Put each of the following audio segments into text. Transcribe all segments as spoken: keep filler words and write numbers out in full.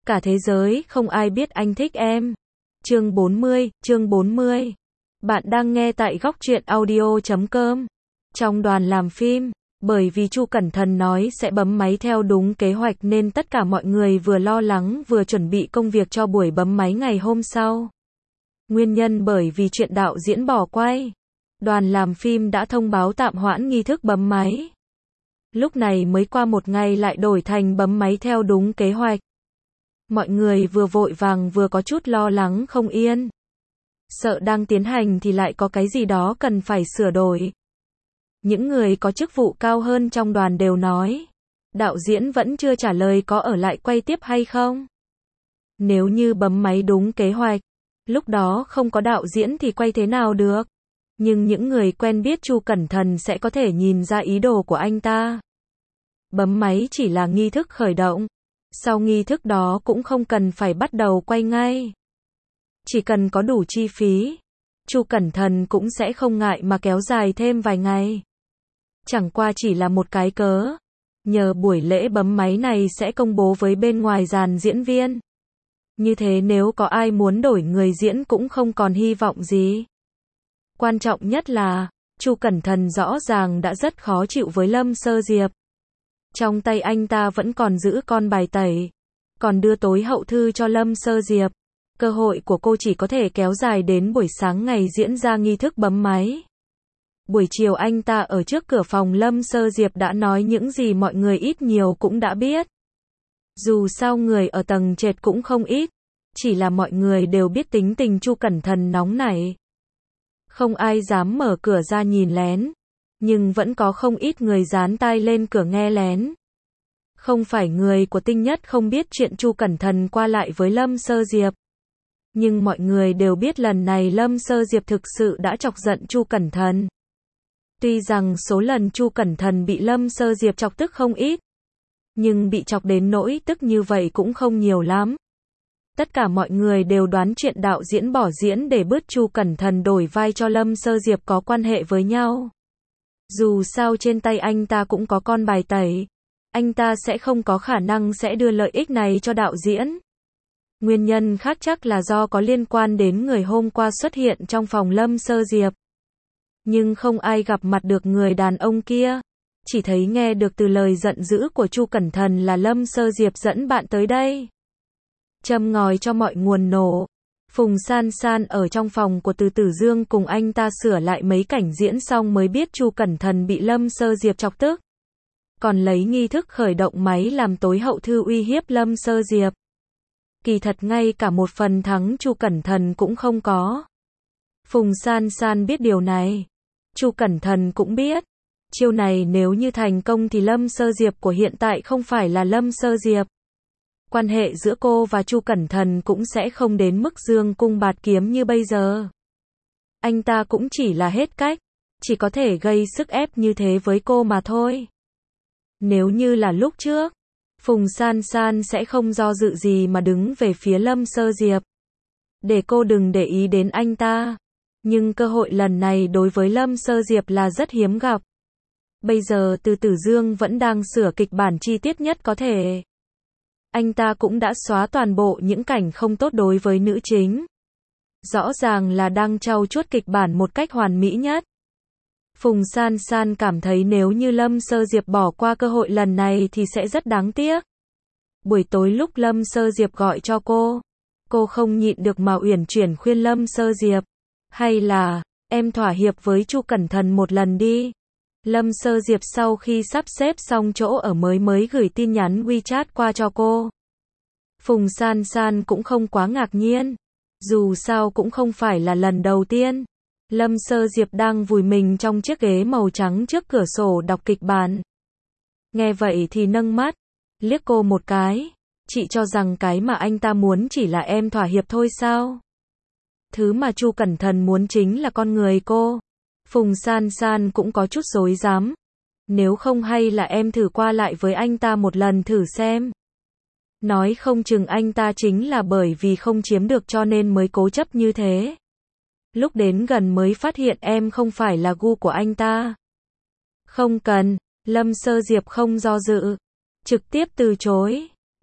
Cả thế giới không ai biết anh thích em. Chương bốn mươi, chương bốn mươi. Bạn đang nghe tại góc truyện audio chấm com. Trong đoàn làm phim, bởi vì Chu Cẩn Thần nói sẽ bấm máy theo đúng kế hoạch nên tất cả mọi người vừa lo lắng vừa chuẩn bị công việc cho buổi bấm máy ngày hôm sau. Nguyên nhân bởi vì chuyện đạo diễn bỏ quay. Đoàn làm phim đã thông báo tạm hoãn nghi thức bấm máy. Lúc này mới qua một ngày lại đổi thành bấm máy theo đúng kế hoạch. Mọi người vừa vội vàng vừa có chút lo lắng không yên. Sợ đang tiến hành thì lại có cái gì đó cần phải sửa đổi. Những người có chức vụ cao hơn trong đoàn đều nói, đạo diễn vẫn chưa trả lời có ở lại quay tiếp hay không. Nếu như bấm máy đúng kế hoạch, lúc đó không có đạo diễn thì quay thế nào được. Nhưng những người quen biết Chu Cẩn Thần sẽ có thể nhìn ra ý đồ của anh ta. Bấm máy chỉ là nghi thức khởi động. Sau nghi thức đó cũng không cần phải bắt đầu quay ngay. Chỉ cần có đủ chi phí, Chu Cẩn Thần cũng sẽ không ngại mà kéo dài thêm vài ngày. Chẳng qua chỉ là một cái cớ. Nhờ buổi lễ bấm máy này sẽ công bố với bên ngoài dàn diễn viên. Như thế nếu có ai muốn đổi người diễn cũng không còn hy vọng gì. Quan trọng nhất là, Chu Cẩn Thần rõ ràng đã rất khó chịu với Lâm Sơ Diệp. Trong tay anh ta vẫn còn giữ con bài tẩy, còn đưa tối hậu thư cho Lâm Sơ Diệp. Cơ hội của cô chỉ có thể kéo dài đến buổi sáng ngày diễn ra nghi thức bấm máy. Buổi chiều anh ta ở trước cửa phòng Lâm Sơ Diệp đã nói những gì mọi người ít nhiều cũng đã biết. Dù sao người ở tầng trệt cũng không ít, chỉ là mọi người đều biết tính tình Chu Cẩn Thần nóng nảy. Không ai dám mở cửa ra nhìn lén, nhưng vẫn có không ít người dán tai lên cửa nghe lén. Không phải người của Tinh Nhất không biết chuyện Chu Cẩn Thần qua lại với Lâm Sơ Diệp. Nhưng mọi người đều biết lần này Lâm Sơ Diệp thực sự đã chọc giận Chu Cẩn Thần. Tuy rằng số lần Chu Cẩn Thần bị Lâm Sơ Diệp chọc tức không ít, nhưng bị chọc đến nỗi tức như vậy cũng không nhiều lắm. Tất cả mọi người đều đoán chuyện đạo diễn bỏ diễn để bớt Chu Cẩn Thần đổi vai cho Lâm Sơ Diệp có quan hệ với nhau. Dù sao trên tay anh ta cũng có con bài tẩy, anh ta sẽ không có khả năng sẽ đưa lợi ích này cho đạo diễn. Nguyên nhân khác chắc là do có liên quan đến người hôm qua xuất hiện trong phòng Lâm Sơ Diệp. Nhưng không ai gặp mặt được người đàn ông kia, chỉ thấy nghe được từ lời giận dữ của Chu Cẩn Thần là Lâm Sơ Diệp dẫn bạn tới đây. Châm ngòi cho mọi nguồn nổ. Phùng San San ở trong phòng của Từ Tử Dương cùng anh ta sửa lại mấy cảnh diễn xong mới biết Chu Cẩn Thần bị Lâm Sơ Diệp chọc tức. Còn lấy nghi thức khởi động máy làm tối hậu thư uy hiếp Lâm Sơ Diệp. Kỳ thật ngay cả một phần thắng Chu Cẩn Thần cũng không có. Phùng San San biết điều này. Chu Cẩn Thần cũng biết. Chiêu này nếu như thành công thì Lâm Sơ Diệp của hiện tại không phải là Lâm Sơ Diệp. Quan hệ giữa cô và Chu Cẩn Thần cũng sẽ không đến mức dương cung bạt kiếm như bây giờ. Anh ta cũng chỉ là hết cách, chỉ có thể gây sức ép như thế với cô mà thôi. Nếu như là lúc trước, Phùng San San sẽ không do dự gì mà đứng về phía Lâm Sơ Diệp. Để cô đừng để ý đến anh ta. Nhưng cơ hội lần này đối với Lâm Sơ Diệp là rất hiếm gặp. Bây giờ Từ Tử Dương vẫn đang sửa kịch bản chi tiết nhất có thể. Anh ta cũng đã xóa toàn bộ những cảnh không tốt đối với nữ chính. Rõ ràng là đang trau chuốt kịch bản một cách hoàn mỹ nhất. Phùng San San cảm thấy nếu như Lâm Sơ Diệp bỏ qua cơ hội lần này thì sẽ rất đáng tiếc. Buổi tối lúc Lâm Sơ Diệp gọi cho cô, cô không nhịn được mà uyển chuyển khuyên Lâm Sơ Diệp. Hay là, em thỏa hiệp với Chu Cẩn Thần một lần đi. Lâm Sơ Diệp sau khi sắp xếp xong chỗ ở mới mới gửi tin nhắn WeChat qua cho cô. Phùng San San cũng không quá ngạc nhiên. Dù sao cũng không phải là lần đầu tiên. Lâm Sơ Diệp đang vùi mình trong chiếc ghế màu trắng trước cửa sổ đọc kịch bản. Nghe vậy thì nâng mắt, liếc cô một cái. Chị cho rằng cái mà anh ta muốn chỉ là em thỏa hiệp thôi sao? Thứ mà Chu Cẩn Thần muốn chính là con người cô. Phùng San San cũng có chút rối rắm. Nếu không hay là em thử qua lại với anh ta một lần thử xem. Nói không chừng anh ta chính là bởi vì không chiếm được cho nên mới cố chấp như thế. Lúc đến gần mới phát hiện em không phải là gu của anh ta. Không cần, Lâm Sơ Diệp không do dự. Trực tiếp từ chối.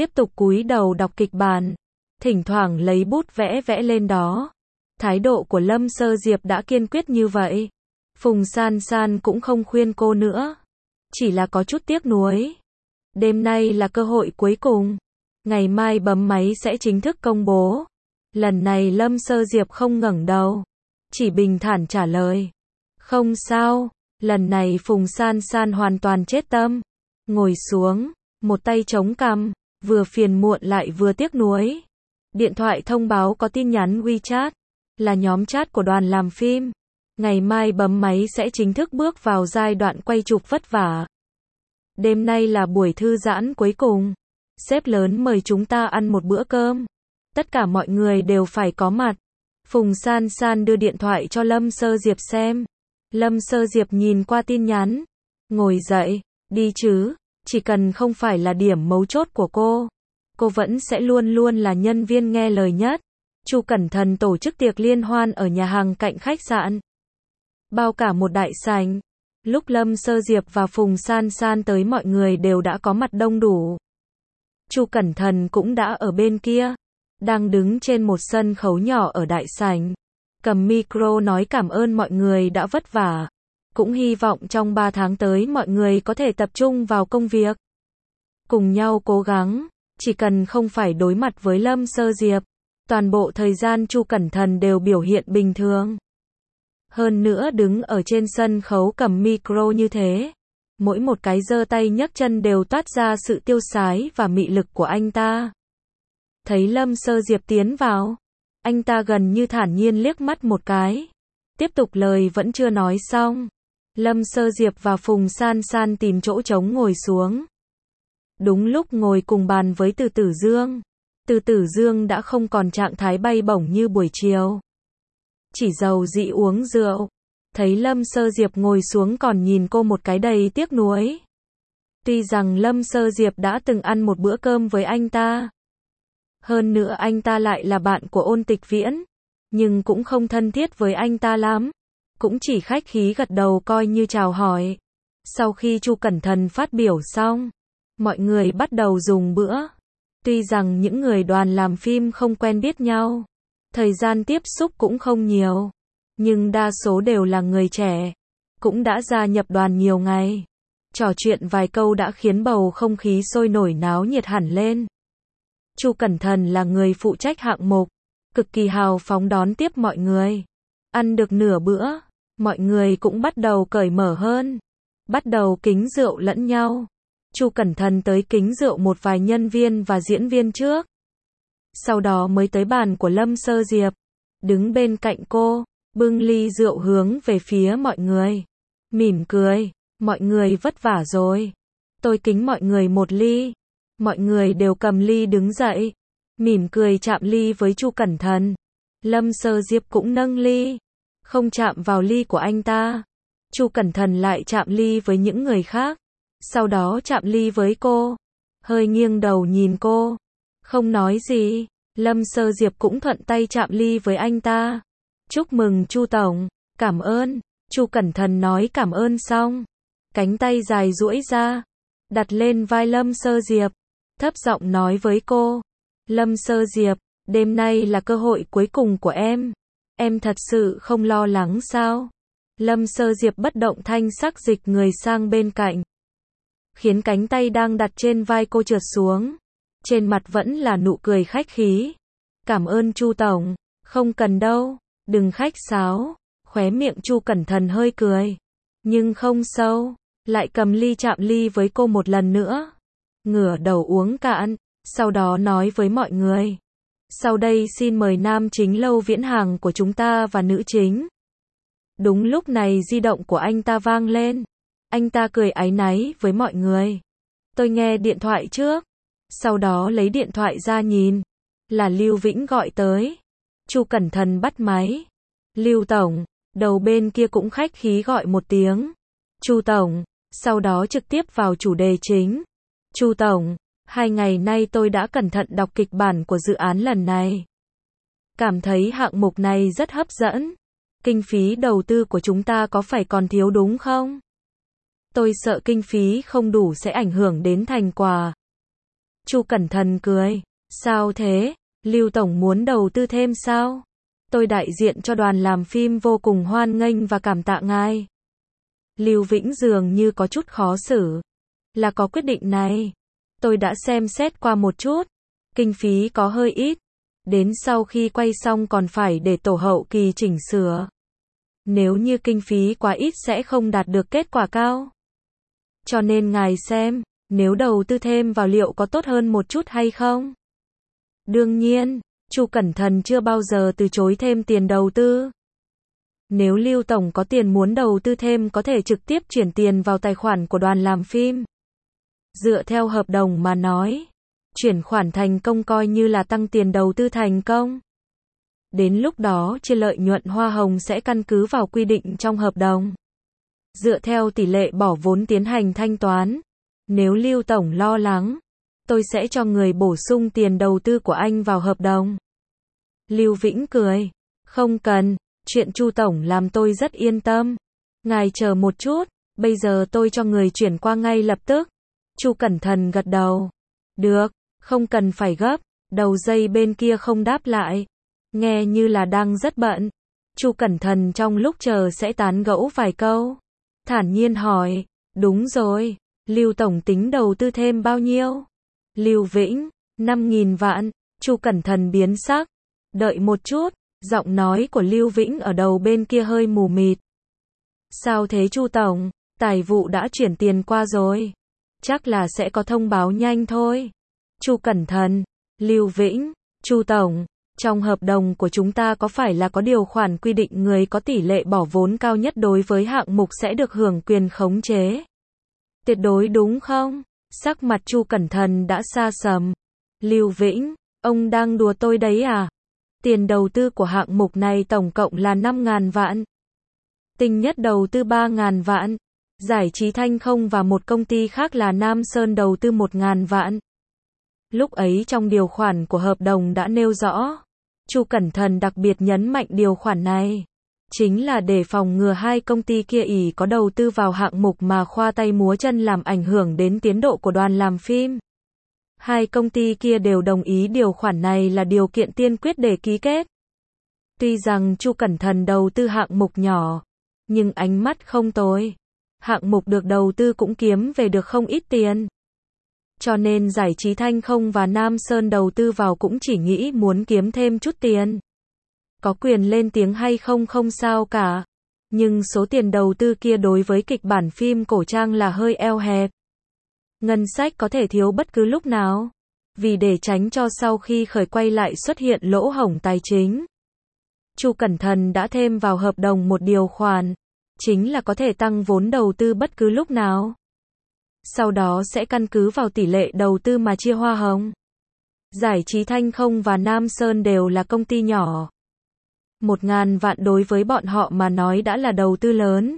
tiếp tục cúi đầu đọc kịch bản, thỉnh thoảng lấy bút vẽ vẽ lên đó. Thái độ của Lâm Sơ Diệp đã kiên quyết như vậy. Phùng San San cũng không khuyên cô nữa, chỉ là có chút tiếc nuối. Đêm nay là cơ hội cuối cùng, ngày mai bấm máy sẽ chính thức công bố. Lần này Lâm Sơ Diệp không ngẩng đầu, chỉ bình thản trả lời. Không sao, lần này Phùng San San hoàn toàn chết tâm. Ngồi xuống, một tay chống cằm, vừa phiền muộn lại vừa tiếc nuối. Điện thoại thông báo có tin nhắn WeChat, là nhóm chat của đoàn làm phim. Ngày mai bấm máy sẽ chính thức bước vào giai đoạn quay chụp vất vả. Đêm nay là buổi thư giãn cuối cùng. Sếp lớn mời chúng ta ăn một bữa cơm. Tất cả mọi người đều phải có mặt. Phùng San San đưa điện thoại cho Lâm Sơ Diệp xem. Lâm Sơ Diệp nhìn qua tin nhắn. Ngồi dậy, đi chứ, chỉ cần không phải là điểm mấu chốt của cô. Cô vẫn sẽ luôn luôn là nhân viên nghe lời nhất. Chu Cẩn Thần tổ chức tiệc liên hoan ở nhà hàng cạnh khách sạn. Bao cả một đại sảnh. Lúc Lâm Sơ Diệp và Phùng San San tới mọi người đều đã có mặt đông đủ. Chu Cẩn Thần cũng đã ở bên kia, đang đứng trên một sân khấu nhỏ ở đại sảnh, cầm micro nói cảm ơn mọi người đã vất vả, cũng hy vọng trong ba tháng tới mọi người có thể tập trung vào công việc, cùng nhau cố gắng, chỉ cần không phải đối mặt với Lâm Sơ Diệp, toàn bộ thời gian Chu Cẩn Thần đều biểu hiện bình thường. Hơn nữa đứng ở trên sân khấu cầm micro như thế, mỗi một cái giơ tay nhấc chân đều toát ra sự tiêu sái và mị lực của anh ta. Thấy Lâm Sơ Diệp tiến vào, anh ta gần như thản nhiên liếc mắt một cái. Tiếp tục lời vẫn chưa nói xong. Lâm Sơ Diệp và Phùng San San tìm chỗ trống ngồi xuống. Đúng lúc ngồi cùng bàn với Từ Tử Dương. Từ Tử Dương đã không còn trạng thái bay bổng như buổi chiều. Chỉ giàu dĩ uống rượu. Thấy Lâm Sơ Diệp ngồi xuống còn nhìn cô một cái đầy tiếc nuối. Tuy rằng Lâm Sơ Diệp đã từng ăn một bữa cơm với anh ta. Hơn nữa anh ta lại là bạn của Ôn Tịch Viễn. Nhưng cũng không thân thiết với anh ta lắm. Cũng chỉ khách khí gật đầu coi như chào hỏi. Sau khi Chu Cẩn Thần phát biểu xong, mọi người bắt đầu dùng bữa. Tuy rằng những người đoàn làm phim không quen biết nhau, thời gian tiếp xúc cũng không nhiều, nhưng đa số đều là người trẻ, cũng đã gia nhập đoàn nhiều ngày. Trò chuyện vài câu đã khiến bầu không khí sôi nổi náo nhiệt hẳn lên. Chu Cẩn Thần là người phụ trách hạng mục, cực kỳ hào phóng đón tiếp mọi người. Ăn được nửa bữa, mọi người cũng bắt đầu cởi mở hơn, bắt đầu kính rượu lẫn nhau. Chu Cẩn Thần tới kính rượu một vài nhân viên và diễn viên trước. Sau đó mới tới bàn của Lâm Sơ Diệp, đứng bên cạnh cô, bưng ly rượu hướng về phía mọi người. Mỉm cười, mọi người vất vả rồi. Tôi kính mọi người một ly. Mọi người đều cầm ly đứng dậy, mỉm cười chạm ly với Chu Cẩn Thần. Lâm Sơ Diệp cũng nâng ly, không chạm vào ly của anh ta. Chu Cẩn Thần lại chạm ly với những người khác, sau đó chạm ly với cô, hơi nghiêng đầu nhìn cô, không nói gì. Lâm Sơ Diệp cũng thuận tay chạm ly với anh ta. Chúc mừng Chu Tổng, cảm ơn. Chu Cẩn Thần nói cảm ơn xong, cánh tay dài duỗi ra, đặt lên vai Lâm Sơ Diệp, thấp giọng nói với cô. Lâm Sơ Diệp, đêm nay là cơ hội cuối cùng của em. Em thật sự không lo lắng sao? Lâm Sơ Diệp bất động thanh sắc dịch người sang bên cạnh, khiến cánh tay đang đặt trên vai cô trượt xuống. Trên mặt vẫn là nụ cười khách khí. Cảm ơn Chu Tổng, không cần đâu, đừng khách sáo. Khóe miệng Chu Cẩn Thần hơi cười, nhưng không sâu, lại cầm ly chạm ly với cô một lần nữa. Ngửa đầu uống cạn, sau đó nói với mọi người. Sau đây xin mời nam chính Lâu Viễn Hàng của chúng ta và nữ chính. Đúng lúc này di động của anh ta vang lên. Anh ta cười áy náy với mọi người. Tôi nghe điện thoại trước. Sau đó lấy điện thoại ra nhìn. Là Lưu Vĩnh gọi tới. Chu Cẩn Thần bắt máy. Lưu Tổng, đầu bên kia cũng khách khí gọi một tiếng. Chu Tổng, sau đó trực tiếp vào chủ đề chính. Chu Tổng, hai ngày nay tôi đã cẩn thận đọc kịch bản của dự án lần này. Cảm thấy hạng mục này rất hấp dẫn. Kinh phí đầu tư của chúng ta có phải còn thiếu đúng không? Tôi sợ kinh phí không đủ sẽ ảnh hưởng đến thành quả. Chu Cẩn Thần cười. Sao thế? Lưu Tổng muốn đầu tư thêm sao? Tôi đại diện cho đoàn làm phim vô cùng hoan nghênh và cảm tạ ngài. Lưu Vĩnh dường như có chút khó xử. Là có quyết định này. Tôi đã xem xét qua một chút. Kinh phí có hơi ít. Đến sau khi quay xong còn phải để tổ hậu kỳ chỉnh sửa. Nếu như kinh phí quá ít sẽ không đạt được kết quả cao. Cho nên ngài xem, nếu đầu tư thêm vào liệu có tốt hơn một chút hay không? Đương nhiên, Chu Cẩn Thần chưa bao giờ từ chối thêm tiền đầu tư. Nếu Lưu Tổng có tiền muốn đầu tư thêm có thể trực tiếp chuyển tiền vào tài khoản của đoàn làm phim. Dựa theo hợp đồng mà nói, chuyển khoản thành công coi như là tăng tiền đầu tư thành công. Đến lúc đó chia lợi nhuận hoa hồng sẽ căn cứ vào quy định trong hợp đồng. Dựa theo tỷ lệ bỏ vốn tiến hành thanh toán. Nếu Lưu Tổng lo lắng, tôi sẽ cho người bổ sung tiền đầu tư của anh vào hợp đồng. Lưu Vĩnh cười. Không cần, chuyện Chu Tổng làm tôi rất yên tâm. Ngài chờ một chút, bây giờ tôi cho người chuyển qua ngay lập tức. Chu Cẩn Thần gật đầu. Được, không cần phải gấp. Đầu dây bên kia không đáp lại. Nghe như là đang rất bận. Chu Cẩn Thần trong lúc chờ sẽ tán gẫu vài câu. Thản nhiên hỏi. Đúng rồi, Lưu Tổng tính đầu tư thêm bao nhiêu? Lưu Vĩnh, năm nghìn vạn. Chu Cẩn Thần biến sắc. Đợi một chút, giọng nói của Lưu Vĩnh ở đầu bên kia hơi mù mịt. Sao thế Chu Tổng? Tài vụ đã chuyển tiền qua rồi. Chắc là sẽ có thông báo nhanh thôi. Chu Cẩn Thần, Lưu Vĩnh, Chu Tổng, trong hợp đồng của chúng ta có phải là có điều khoản quy định người có tỷ lệ bỏ vốn cao nhất đối với hạng mục sẽ được hưởng quyền khống chế? Tuyệt đối đúng không? Sắc mặt Chu Cẩn Thần đã xa sầm. Lưu Vĩnh, ông đang đùa tôi đấy à? Tiền đầu tư của hạng mục này tổng cộng là năm nghìn vạn. Tinh Nhất đầu tư ba nghìn vạn. Giải trí Thanh Không và một công ty khác là Nam Sơn đầu tư một nghìn vạn. Lúc ấy trong điều khoản của hợp đồng đã nêu rõ. Chu Cẩn Thần đặc biệt nhấn mạnh điều khoản này. Chính là để phòng ngừa hai công ty kia ỷ có đầu tư vào hạng mục mà khoa tay múa chân làm ảnh hưởng đến tiến độ của đoàn làm phim. Hai công ty kia đều đồng ý điều khoản này là điều kiện tiên quyết để ký kết. Tuy rằng Chu Cẩn Thần đầu tư hạng mục nhỏ, nhưng ánh mắt không tồi. Hạng mục được đầu tư cũng kiếm về được không ít tiền. Cho nên Giải trí Thanh Không và Nam Sơn đầu tư vào cũng chỉ nghĩ muốn kiếm thêm chút tiền. Có quyền lên tiếng hay không không sao cả. Nhưng số tiền đầu tư kia đối với kịch bản phim cổ trang là hơi eo hẹp. Ngân sách có thể thiếu bất cứ lúc nào. Vì để tránh cho sau khi khởi quay lại xuất hiện lỗ hổng tài chính. Chu Cẩn Thần đã thêm vào hợp đồng một điều khoản. Chính là có thể tăng vốn đầu tư bất cứ lúc nào. Sau đó sẽ căn cứ vào tỷ lệ đầu tư mà chia hoa hồng. Giải trí Thanh Không và Nam Sơn đều là công ty nhỏ. Một ngàn vạn đối với bọn họ mà nói đã là đầu tư lớn.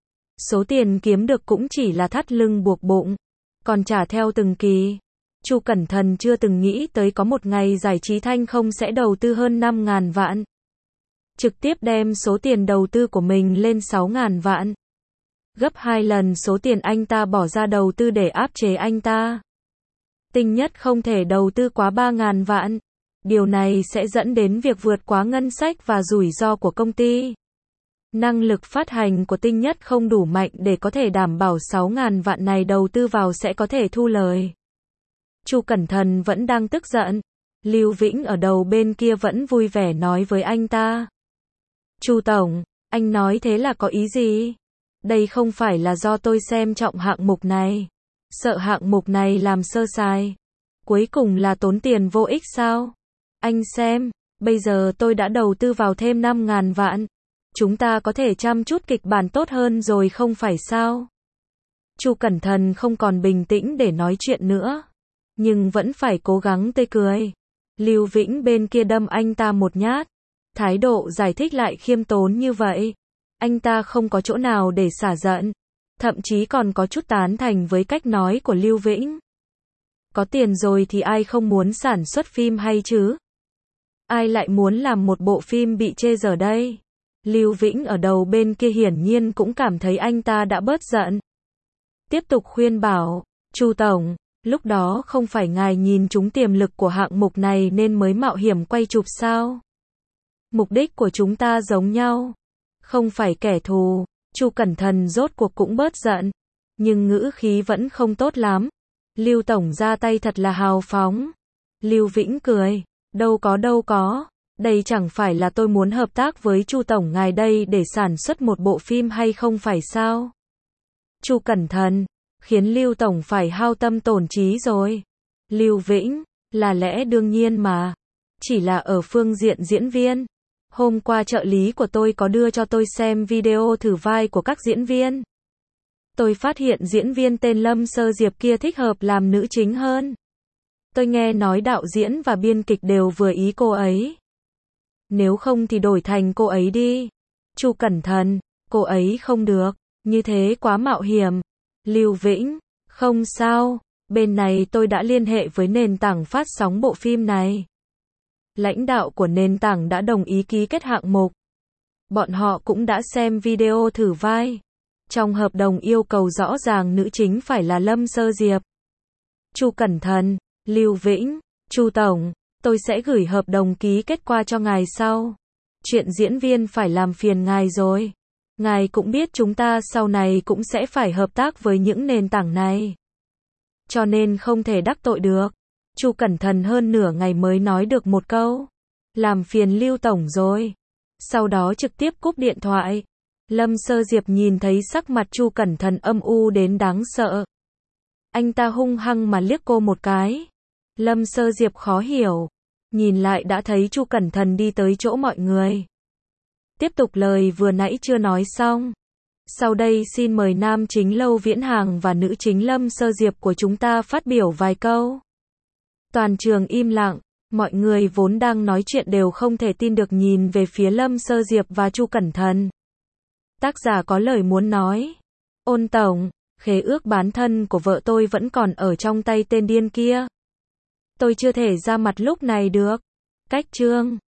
Số tiền kiếm được cũng chỉ là thắt lưng buộc bụng. Còn trả theo từng kỳ. Chu Cẩn Thần chưa từng nghĩ tới có một ngày Giải trí Thanh Không sẽ đầu tư hơn năm ngàn vạn. Trực tiếp đem số tiền đầu tư của mình lên sáu ngàn vạn. Gấp hai lần số tiền anh ta bỏ ra đầu tư để áp chế anh ta. Tinh Nhất không thể đầu tư quá ba ngàn vạn. Điều này sẽ dẫn đến việc vượt quá ngân sách và rủi ro của công ty. Năng lực phát hành của Tinh Nhất không đủ mạnh để có thể đảm bảo sáu ngàn vạn này đầu tư vào sẽ có thể thu lời. Chu Cẩn Thần vẫn đang tức giận. Lưu Vĩnh ở đầu bên kia vẫn vui vẻ nói với anh ta. Chu Tổng, anh nói thế là có ý gì? Đây không phải là do tôi xem trọng hạng mục này. Sợ hạng mục này làm sơ sài. Cuối cùng là tốn tiền vô ích sao? Anh xem, bây giờ tôi đã đầu tư vào thêm năm ngàn vạn. Chúng ta có thể chăm chút kịch bản tốt hơn rồi không phải sao? Chu Cẩn Thần không còn bình tĩnh để nói chuyện nữa. Nhưng vẫn phải cố gắng tươi cười. Lưu Vĩnh bên kia đâm anh ta một nhát. Thái độ giải thích lại khiêm tốn như vậy. Anh ta không có chỗ nào để xả giận. Thậm chí còn có chút tán thành với cách nói của Lưu Vĩnh. Có tiền rồi thì ai không muốn sản xuất phim hay chứ? Ai lại muốn làm một bộ phim bị chê dở đây? Lưu Vĩnh ở đầu bên kia hiển nhiên cũng cảm thấy anh ta đã bớt giận. Tiếp tục khuyên bảo, Chu Tổng, Lúc đó không phải ngài nhìn trúng tiềm lực của hạng mục này nên mới mạo hiểm quay chụp sao? Mục đích của chúng ta giống nhau, không phải kẻ thù. Chu Cẩn Thần rốt cuộc cũng bớt giận, nhưng ngữ khí vẫn không tốt lắm. Lưu tổng ra tay thật là hào phóng. Lưu Vĩnh cười, đâu có đâu có, đây chẳng phải là tôi muốn hợp tác với Chu tổng ngài đây để sản xuất một bộ phim hay không phải sao? Chu Cẩn Thần, khiến Lưu tổng phải hao tâm tổn trí rồi. Lưu Vĩnh, là lẽ đương nhiên mà, chỉ là ở phương diện diễn viên. Hôm qua trợ lý của tôi có đưa cho tôi xem video thử vai của các diễn viên. Tôi phát hiện diễn viên tên Lâm Sơ Diệp kia thích hợp làm nữ chính hơn. Tôi nghe nói đạo diễn và biên kịch đều vừa ý cô ấy. Nếu không thì đổi thành cô ấy đi. Chu Cẩn Thần, cô ấy không được, như thế quá mạo hiểm. Lưu Vĩnh, không sao, bên này tôi đã liên hệ với nền tảng phát sóng bộ phim này. Lãnh đạo của nền tảng đã đồng ý ký kết hạng mục. Bọn họ cũng đã xem video thử vai. Trong hợp đồng yêu cầu rõ ràng nữ chính phải là Lâm Sơ Diệp. Chu Cẩn Thần, Lưu Vĩnh, Chu tổng, tôi sẽ gửi hợp đồng ký kết qua cho ngài sau. Chuyện diễn viên phải làm phiền ngài rồi. Ngài cũng biết chúng ta sau này cũng sẽ phải hợp tác với những nền tảng này. Cho nên không thể đắc tội được. Chu Cẩn Thần hơn nửa ngày mới nói được một câu. Làm phiền Lưu tổng rồi. Sau đó trực tiếp cúp điện thoại. Lâm Sơ Diệp nhìn thấy sắc mặt Chu Cẩn Thần âm u đến đáng sợ. Anh ta hung hăng mà liếc cô một cái. Lâm Sơ Diệp khó hiểu. Nhìn lại đã thấy Chu Cẩn Thần đi tới chỗ mọi người. Tiếp tục lời vừa nãy chưa nói xong. Sau đây xin mời nam chính Lâu Viễn Hàng và nữ chính Lâm Sơ Diệp của chúng ta phát biểu vài câu. Toàn trường im lặng, mọi người vốn đang nói chuyện đều không thể tin được nhìn về phía Lâm Sơ Diệp và Chu Cẩn Thần. Tác giả có lời muốn nói. Ôn tổng, khế ước bán thân của vợ tôi vẫn còn ở trong tay tên điên kia. Tôi chưa thể ra mặt lúc này được. Cách chương